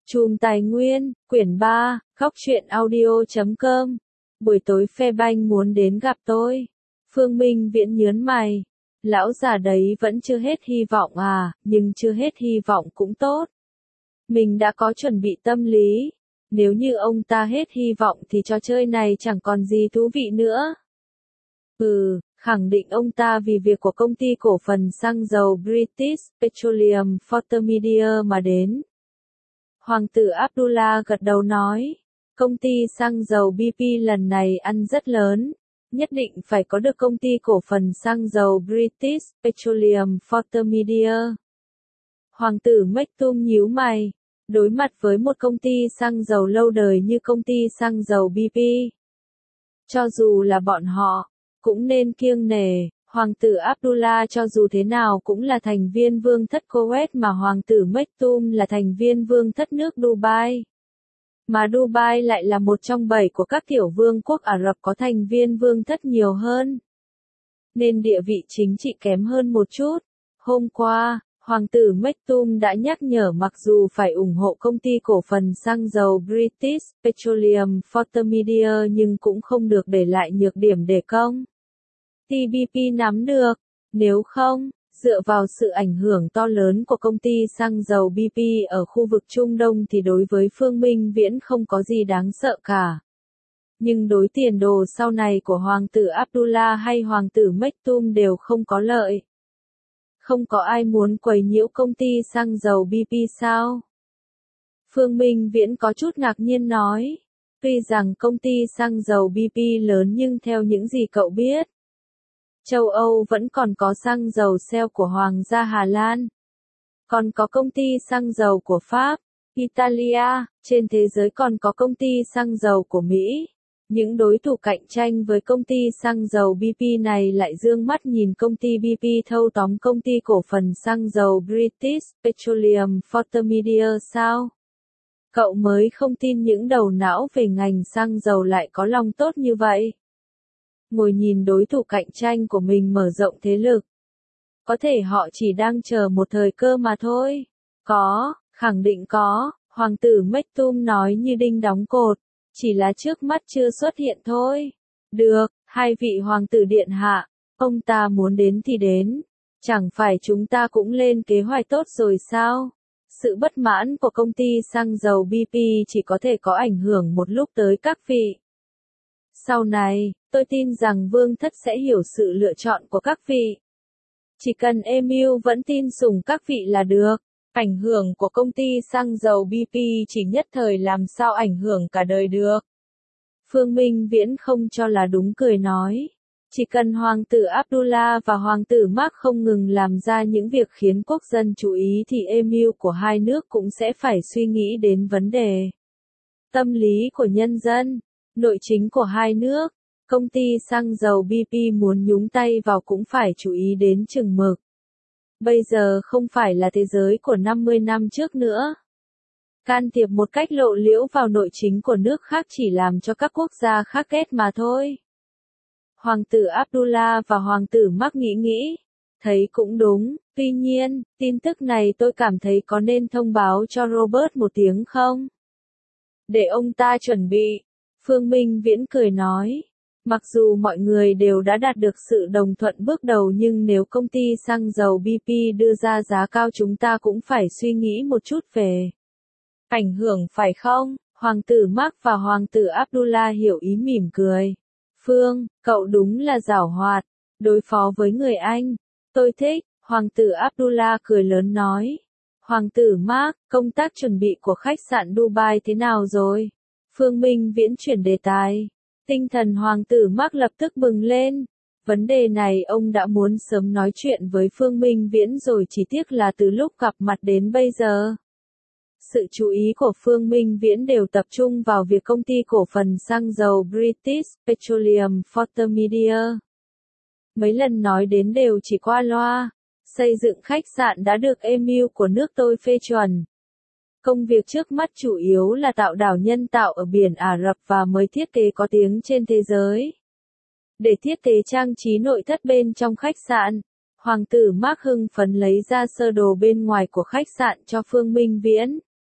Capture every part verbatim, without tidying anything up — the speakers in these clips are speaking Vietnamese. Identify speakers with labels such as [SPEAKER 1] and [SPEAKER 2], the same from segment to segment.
[SPEAKER 1] Chùm Tài Nguyên, quyển ba, góc truyện audio chấm com. Buổi tối phe banh muốn đến gặp tôi. Phương Minh Viễn nhớn mày. Lão già đấy vẫn chưa hết hy vọng à, nhưng chưa hết hy vọng cũng tốt. Mình đã có chuẩn bị tâm lý. Nếu như ông ta hết hy vọng thì trò chơi này chẳng còn gì thú vị nữa. Ừ, khẳng định ông ta vì việc của công ty cổ phần xăng dầu British Petroleum Photomedia mà đến. Hoàng tử Abdullah gật đầu nói, công ty xăng dầu bê pê lần này ăn rất lớn, nhất định phải có được công ty cổ phần xăng dầu British Petroleum Photomedia. Hoàng tử Maktoum nhíu mày, đối mặt với một công ty xăng dầu lâu đời như công ty xăng dầu bê pê. Cho dù là bọn họ, cũng nên kiêng nể. Hoàng tử Abdullah cho dù thế nào cũng là thành viên vương thất Kuwait mà hoàng tử Maktoum là thành viên vương thất nước Dubai. Mà Dubai lại là một trong bảy của các tiểu vương quốc Ả Rập có thành viên vương thất nhiều hơn. Nên địa vị chính trị kém hơn một chút. Hôm qua, hoàng tử Maktoum đã nhắc nhở mặc dù phải ủng hộ công ty cổ phần xăng dầu British Petroleum Photomedia nhưng cũng không được để lại nhược điểm để công ty bê pê nắm được, nếu không, dựa vào sự ảnh hưởng to lớn của công ty xăng dầu bê pê ở khu vực Trung Đông thì đối với Phương Minh Viễn không có gì đáng sợ cả. Nhưng đối tiền đồ sau này của Hoàng tử Abdullah hay Hoàng tử Maktoum đều không có lợi. Không có ai muốn quấy nhiễu công ty xăng dầu bê pê sao? Phương Minh Viễn có chút ngạc nhiên nói, tuy rằng công ty xăng dầu bê pê lớn nhưng theo những gì cậu biết, châu Âu vẫn còn có xăng dầu Shell của Hoàng gia Hà Lan. Còn có công ty xăng dầu của Pháp, Italia, trên thế giới còn có công ty xăng dầu của Mỹ. Những đối thủ cạnh tranh với công ty xăng dầu bê pê này lại dương mắt nhìn công ty bê pê thâu tóm công ty cổ phần xăng dầu British Petroleum Photomedia sao? Cậu mới không tin những đầu não về ngành xăng dầu lại có lòng tốt như vậy. Ngồi nhìn đối thủ cạnh tranh của mình mở rộng thế lực. Có thể họ chỉ đang chờ một thời cơ mà thôi. Có, khẳng định có, hoàng tử Maktoum nói như đinh đóng cột, chỉ là trước mắt chưa xuất hiện thôi. Được, hai vị hoàng tử điện hạ, ông ta muốn đến thì đến, chẳng phải chúng ta cũng lên kế hoạch tốt rồi sao? Sự bất mãn của công ty xăng dầu bê pê chỉ có thể có ảnh hưởng một lúc tới các vị. Sau này, tôi tin rằng vương thất sẽ hiểu sự lựa chọn của các vị. Chỉ cần Emil vẫn tin sủng các vị là được. Ảnh hưởng của công ty xăng dầu bê pê chỉ nhất thời làm sao ảnh hưởng cả đời được. Phương Minh Viễn không cho là đúng cười nói. Chỉ cần hoàng tử Abdullah và hoàng tử Mark không ngừng làm ra những việc khiến quốc dân chú ý thì Emil của hai nước cũng sẽ phải suy nghĩ đến vấn đề tâm lý của nhân dân. Nội chính của hai nước, công ty xăng dầu bê pê muốn nhúng tay vào cũng phải chú ý đến chừng mực. Bây giờ không phải là thế giới của năm mươi năm trước nữa. Can thiệp một cách lộ liễu vào nội chính của nước khác chỉ làm cho các quốc gia khác ghét mà thôi. Hoàng tử Abdullah và hoàng tử Mark nghĩ nghĩ, thấy cũng đúng, tuy nhiên, tin tức này tôi cảm thấy có nên thông báo cho Robert một tiếng không? Để ông ta chuẩn bị. Phương Minh Viễn cười nói, mặc dù mọi người đều đã đạt được sự đồng thuận bước đầu nhưng nếu công ty xăng dầu bê pê đưa ra giá cao chúng ta cũng phải suy nghĩ một chút về ảnh hưởng phải không? Hoàng tử Mark và hoàng tử Abdullah hiểu ý mỉm cười. Phương, cậu đúng là giảo hoạt, đối phó với người Anh. Tôi thích, hoàng tử Abdullah cười lớn nói. Hoàng tử Mark, công tác chuẩn bị của khách sạn Dubai thế nào rồi? Phương Minh Viễn chuyển đề tài. Tinh thần hoàng tử Mark lập tức bừng lên. Vấn đề này ông đã muốn sớm nói chuyện với Phương Minh Viễn rồi chỉ tiếc là từ lúc gặp mặt đến bây giờ. Sự chú ý của Phương Minh Viễn đều tập trung vào việc công ty cổ phần xăng dầu British Petroleum Photomedia. Mấy lần nói đến đều chỉ qua loa. Xây dựng khách sạn đã được Emil của nước tôi phê chuẩn. Công việc trước mắt chủ yếu là tạo đảo nhân tạo ở biển Ả Rập và mới thiết kế có tiếng trên thế giới. Để thiết kế trang trí nội thất bên trong khách sạn, hoàng tử Mark hưng phấn lấy ra sơ đồ bên ngoài của khách sạn cho Phương Minh Viễn.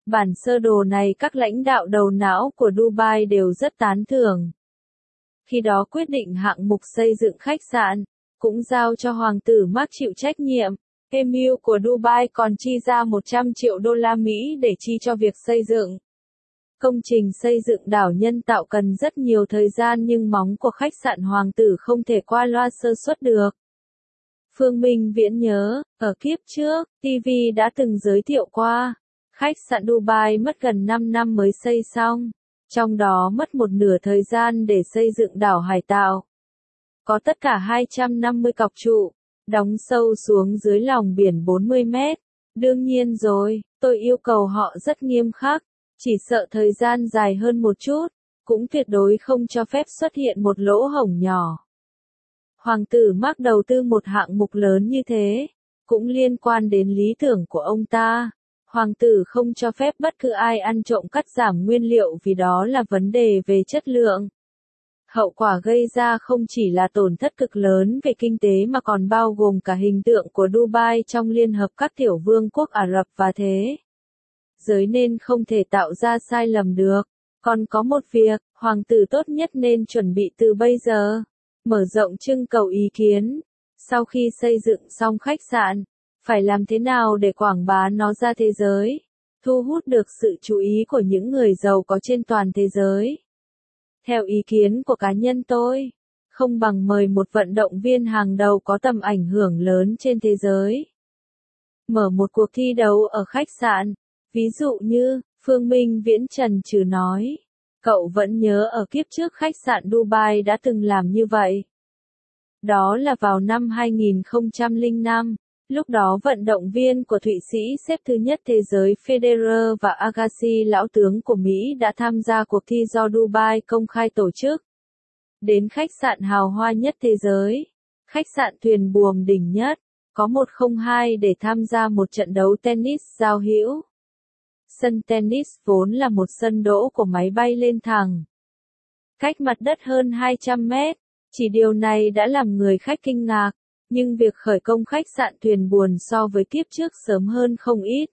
[SPEAKER 1] Bản sơ đồ này các lãnh đạo đầu não của Dubai đều rất tán thưởng. Khi đó quyết định hạng mục xây dựng khách sạn, cũng giao cho Hoàng tử Mark chịu trách nhiệm. Emir của Dubai còn chi ra một trăm triệu đô la Mỹ để chi cho việc xây dựng. Công trình xây dựng đảo nhân tạo cần rất nhiều thời gian nhưng móng của khách sạn Hoàng tử không thể qua loa sơ suất được. Phương Minh Viễn nhớ, ở kiếp trước, ti vi đã từng giới thiệu qua, khách sạn Dubai mất gần năm năm mới xây xong, trong đó mất một nửa thời gian để xây dựng đảo hải tạo. Có tất cả hai trăm năm mươi cọc trụ, đóng sâu xuống dưới lòng biển bốn mươi mét. Đương nhiên rồi, tôi yêu cầu họ rất nghiêm khắc, chỉ sợ thời gian dài hơn một chút, cũng tuyệt đối không cho phép xuất hiện một lỗ hổng nhỏ. Hoàng tử Mark đầu tư một hạng mục lớn như thế, cũng liên quan đến lý tưởng của ông ta. Hoàng tử không cho phép bất cứ ai ăn trộm cắt giảm nguyên liệu vì đó là vấn đề về chất lượng. Hậu quả gây ra không chỉ là tổn thất cực lớn về kinh tế mà còn bao gồm cả hình tượng của Dubai trong Liên hợp các tiểu vương quốc Ả Rập và thế giới nên không thể tạo ra sai lầm được. Còn có một việc, hoàng tử tốt nhất nên chuẩn bị từ bây giờ. Mở rộng trưng cầu ý kiến. Sau khi xây dựng xong khách sạn, phải làm thế nào để quảng bá nó ra thế giới, thu hút được sự chú ý của những người giàu có trên toàn thế giới. Theo ý kiến của cá nhân tôi, không bằng mời một vận động viên hàng đầu có tầm ảnh hưởng lớn trên thế giới. Mở một cuộc thi đấu ở khách sạn, ví dụ như, Phương Minh Viễn chần chừ nói. Cậu vẫn nhớ ở kiếp trước khách sạn Dubai đã từng làm như vậy. Đó là vào năm hai nghìn không trăm lẻ năm, lúc đó vận động viên của Thụy Sĩ xếp thứ nhất thế giới Federer và Agassi lão tướng của Mỹ đã tham gia cuộc thi do Dubai công khai tổ chức. Đến khách sạn hào hoa nhất thế giới, khách sạn thuyền buồm đỉnh nhất, có một không hai để tham gia một trận đấu tennis giao hữu. Sân tennis vốn là một sân đỗ của máy bay lên thẳng, cách mặt đất hơn hai trăm mét, chỉ điều này đã làm người khách kinh ngạc, nhưng việc khởi công khách sạn thuyền buồm so với kiếp trước sớm hơn không ít.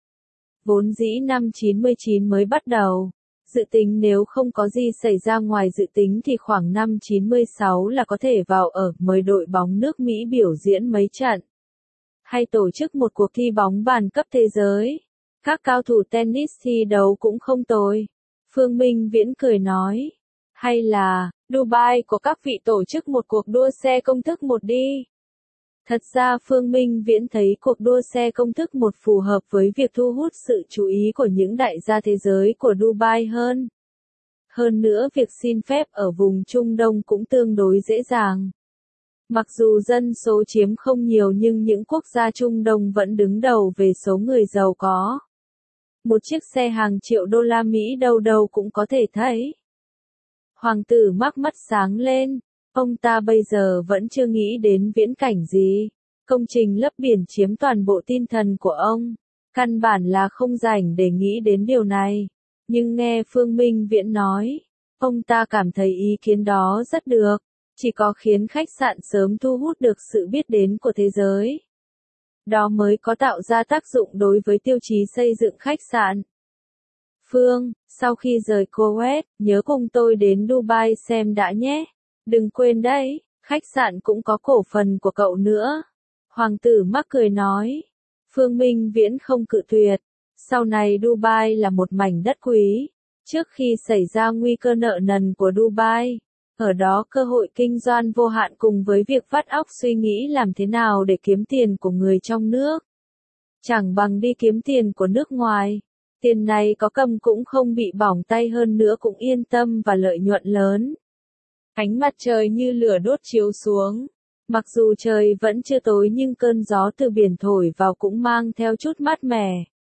[SPEAKER 1] Vốn dĩ năm chín mươi chín mới bắt đầu, dự tính nếu không có gì xảy ra ngoài dự tính thì khoảng năm chín mươi sáu là có thể vào ở mời đội bóng nước Mỹ biểu diễn mấy trận, hay tổ chức một cuộc thi bóng bàn cấp thế giới. Các cao thủ tennis thi đấu cũng không tồi. Phương Minh Viễn cười nói. Hay là, Dubai của các vị tổ chức một cuộc đua xe công thức một đi. Thật ra Phương Minh Viễn thấy cuộc đua xe công thức một phù hợp với việc thu hút sự chú ý của những đại gia thế giới của Dubai hơn. Hơn nữa việc xin phép ở vùng Trung Đông cũng tương đối dễ dàng. Mặc dù dân số chiếm không nhiều nhưng những quốc gia Trung Đông vẫn đứng đầu về số người giàu có. Một chiếc xe hàng triệu đô la Mỹ đâu đâu cũng có thể thấy. Hoàng tử Mark mắt sáng lên, ông ta bây giờ vẫn chưa nghĩ đến viễn cảnh gì. Công trình lấp biển chiếm toàn bộ tinh thần của ông, căn bản là không rảnh để nghĩ đến điều này. Nhưng nghe Phương Minh Viễn nói, ông ta cảm thấy ý kiến đó rất được, chỉ có khiến khách sạn sớm thu hút được sự biết đến của thế giới. Đó mới có tạo ra tác dụng đối với tiêu chí xây dựng khách sạn. Phương, sau khi rời Kuwait, nhớ cùng tôi đến Dubai xem đã nhé. Đừng quên đấy, khách sạn cũng có cổ phần của cậu nữa. Hoàng tử Mark cười nói. Phương Minh Viễn không cự tuyệt. Sau này Dubai là một mảnh đất quý. Trước khi xảy ra nguy cơ nợ nần của Dubai, ở đó cơ hội kinh doanh vô hạn cùng với việc vắt óc suy nghĩ làm thế nào để kiếm tiền của người trong nước. Chẳng bằng đi kiếm tiền của nước ngoài. Tiền này có cầm cũng không bị bỏng tay, hơn nữa cũng yên tâm và lợi nhuận lớn. Ánh mặt trời như lửa đốt chiếu xuống. Mặc dù trời vẫn chưa tối nhưng cơn gió từ biển thổi vào cũng mang theo chút mát mẻ.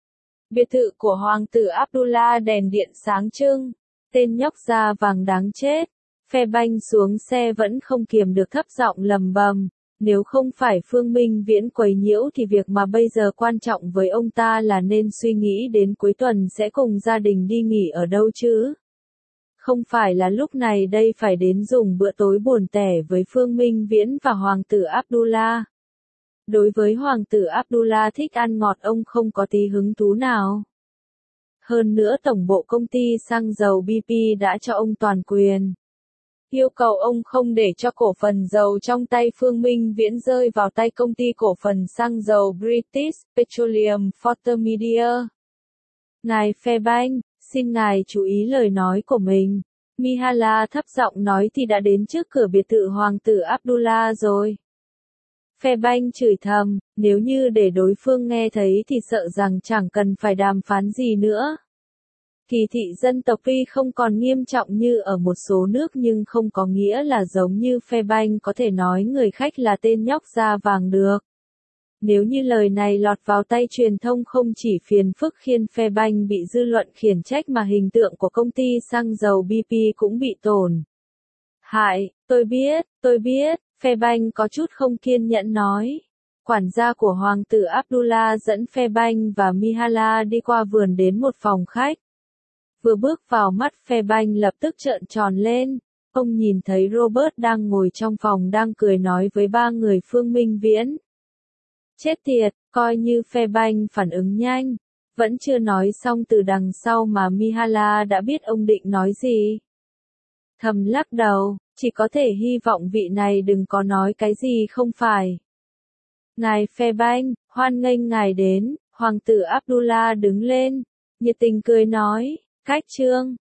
[SPEAKER 1] Biệt thự của Hoàng tử Abdullah đèn điện sáng trưng. Tên nhóc da vàng đáng chết. Phe banh xuống xe vẫn không kiềm được thấp giọng lầm bầm. Nếu không phải Phương Minh Viễn quấy nhiễu thì việc mà bây giờ quan trọng với ông ta là nên suy nghĩ đến cuối tuần sẽ cùng gia đình đi nghỉ ở đâu chứ. Không phải là lúc này đây phải đến dùng bữa tối buồn tẻ với Phương Minh Viễn và Hoàng tử Abdullah. Đối với Hoàng tử Abdullah thích ăn ngọt ông không có tí hứng thú nào. Hơn nữa tổng bộ công ty xăng dầu bê pê đã cho ông toàn quyền. Yêu cầu ông không để cho cổ phần dầu trong tay Phương Minh Viễn rơi vào tay công ty cổ phần xăng dầu British Petroleum Photomedia. Ngài Fairbanks, xin ngài chú ý lời nói của mình. Mihala thấp giọng nói thì đã đến trước cửa biệt thự Hoàng tử Abdullah rồi. Fairbanks chửi thầm, nếu như để đối phương nghe thấy thì sợ rằng chẳng cần phải đàm phán gì nữa. Kỳ thị dân tộc tuy không còn nghiêm trọng như ở một số nước nhưng không có nghĩa là giống như Fairbanks có thể nói người khách là tên nhóc da vàng được. Nếu như lời này lọt vào tay truyền thông không chỉ phiền phức khiến Fairbanks bị dư luận khiển trách mà hình tượng của công ty xăng dầu bê pê cũng bị tổn hại. Tôi biết, tôi biết, Fairbanks có chút không kiên nhẫn nói. Quản gia của Hoàng tử Abdullah dẫn Fairbanks và Mihala đi qua vườn đến một phòng khách. Vừa bước vào mắt Fairbanks lập tức trợn tròn lên. Ông nhìn thấy Robert đang ngồi trong phòng đang cười nói với ba người Phương Minh Viễn. Chết tiệt, coi như Fairbanks phản ứng nhanh. Vẫn chưa nói xong từ đằng sau mà Mihala đã biết ông định nói gì. Thầm lắc đầu, chỉ có thể hy vọng vị này đừng có nói cái gì không phải. Ngài Fairbanks, hoan nghênh ngài đến. Hoàng tử Abdullah đứng lên, nhiệt tình cười nói, cách trương.